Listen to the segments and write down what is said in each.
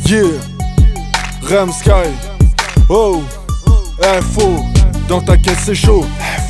Yeah, Rem Sky. Oh, FO, dans ta caisse c'est chaud.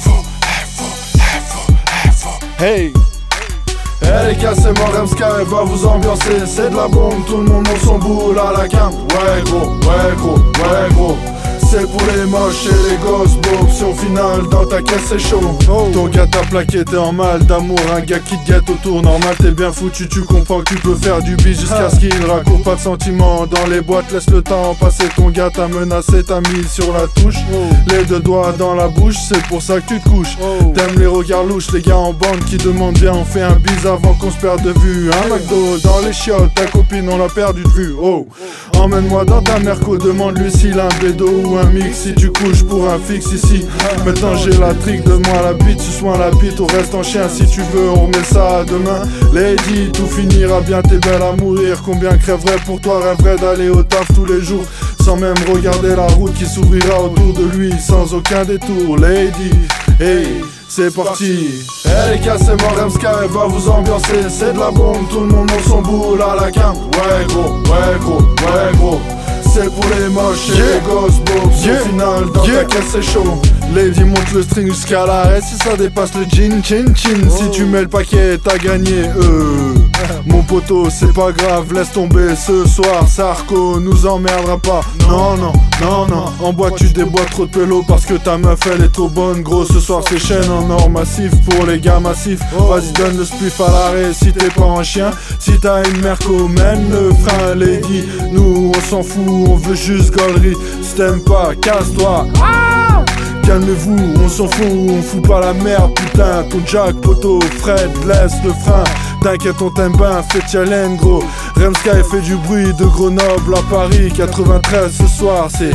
FO. Hey. Elle est cassée, mon Rem Sky, elle va vous ambiancer. C'est de la bombe, tout le monde monte son boule à la cam. Ouais gros. C'est pour les moches et les gosses, beau option finale, dans ta caisse c'est chaud. Ton gars t'a plaqué, t'es en mal d'amour, un gars qui te guette autour, normal t'es bien foutu, tu comprends que tu peux faire du bis jusqu'à ce qu'il raconte pas de sentiments. Dans les boîtes laisse le temps passer, ton gars t'a menacé, t'as mis sur la touche, les deux doigts dans la bouche, c'est pour ça que tu te couches. T'aimes les regards louches, les gars en bande qui demandent bien, on fait un bis avant qu'on se perde de vue. Un McDo dans les chiottes, ta copine on l'a perdu de vue. Emmène-moi dans ta merco, demande-lui s'il a un bédo ou un mix. Si tu couches pour un fixe ici, maintenant j'ai la trick, donne-moi la bite, suce-moi la bite, au reste en chien. Si tu veux on remet ça à demain. Lady, tout finira bien, t'es belle à mourir. Combien crèverait pour toi, rêverait d'aller au taf tous les jours, sans même regarder la route qui s'ouvrira autour de lui, sans aucun détour. Lady, hey, c'est parti. Elle est cassée, mon Rem Sky, elle va vous ambiancer. C'est de la bombe, tout le monde monte son boule à la cam. Ouais gros. C'est pour les moches et les gosses, beau option finale, dans ta caisse c'est chaud. Lady monte le string jusqu'à l'arrêt, si ça dépasse le chin. Si tu mets le paquet, t'as gagné. Mon poteau, c'est pas grave, laisse tomber ce soir. Sarko nous emmerdera pas. Non. En boîte tu déboîtes trop de pélo parce que ta meuf elle est trop bonne. Gros, ce soir c'est chaîne en or massif pour les gars massifs. Vas-y donne le spliff à l'arrêt si t'es pas un chien. Si t'as une merco, mène le frein. Lady, nous on s'en fout, on veut juste gaulerie. Si t'aimes pas, casse-toi. Calmez-vous, on s'en fout, on fout pas la merde. Putain, ton Jack, poteau, Fred, laisse le frein. T'inquiète, on t'aime bien, fais challenge gros. Rem Sky fait du bruit de Grenoble à Paris 93 ce soir, c'est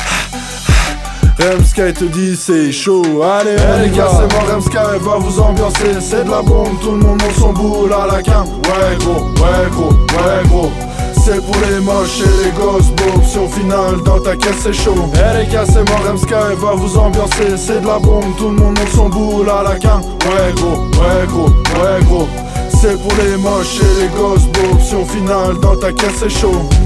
Rem Sky te dit c'est chaud. Allez, elle est cassée, mon Rem Sky, elle va vous ambiancer. C'est de la bombe, tout le monde monte son boule à la cam. Ouais gros. C'est pour les moches et les gosses, beau option finale, dans ta caisse c'est chaud. Elle est cassée, mon Rem Sky, elle va vous ambiancer. C'est de la bombe, tout le monde monte son boule à la cam. Ouais gros. C'est pour les moches et les gosses, beau option finale, dans ta caisse c'est chaud.